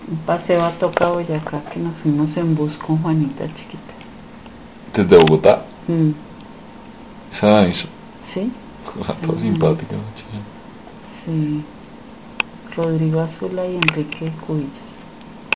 Un paseo a Toca Boyacá que nos fuimos en bus con Juanita chiquita. ¿Desde Bogotá? ¿Esa hizo? Sí. Toda simpática, muchacha. Sí. Rodrigo Azula y Enrique Cubillos.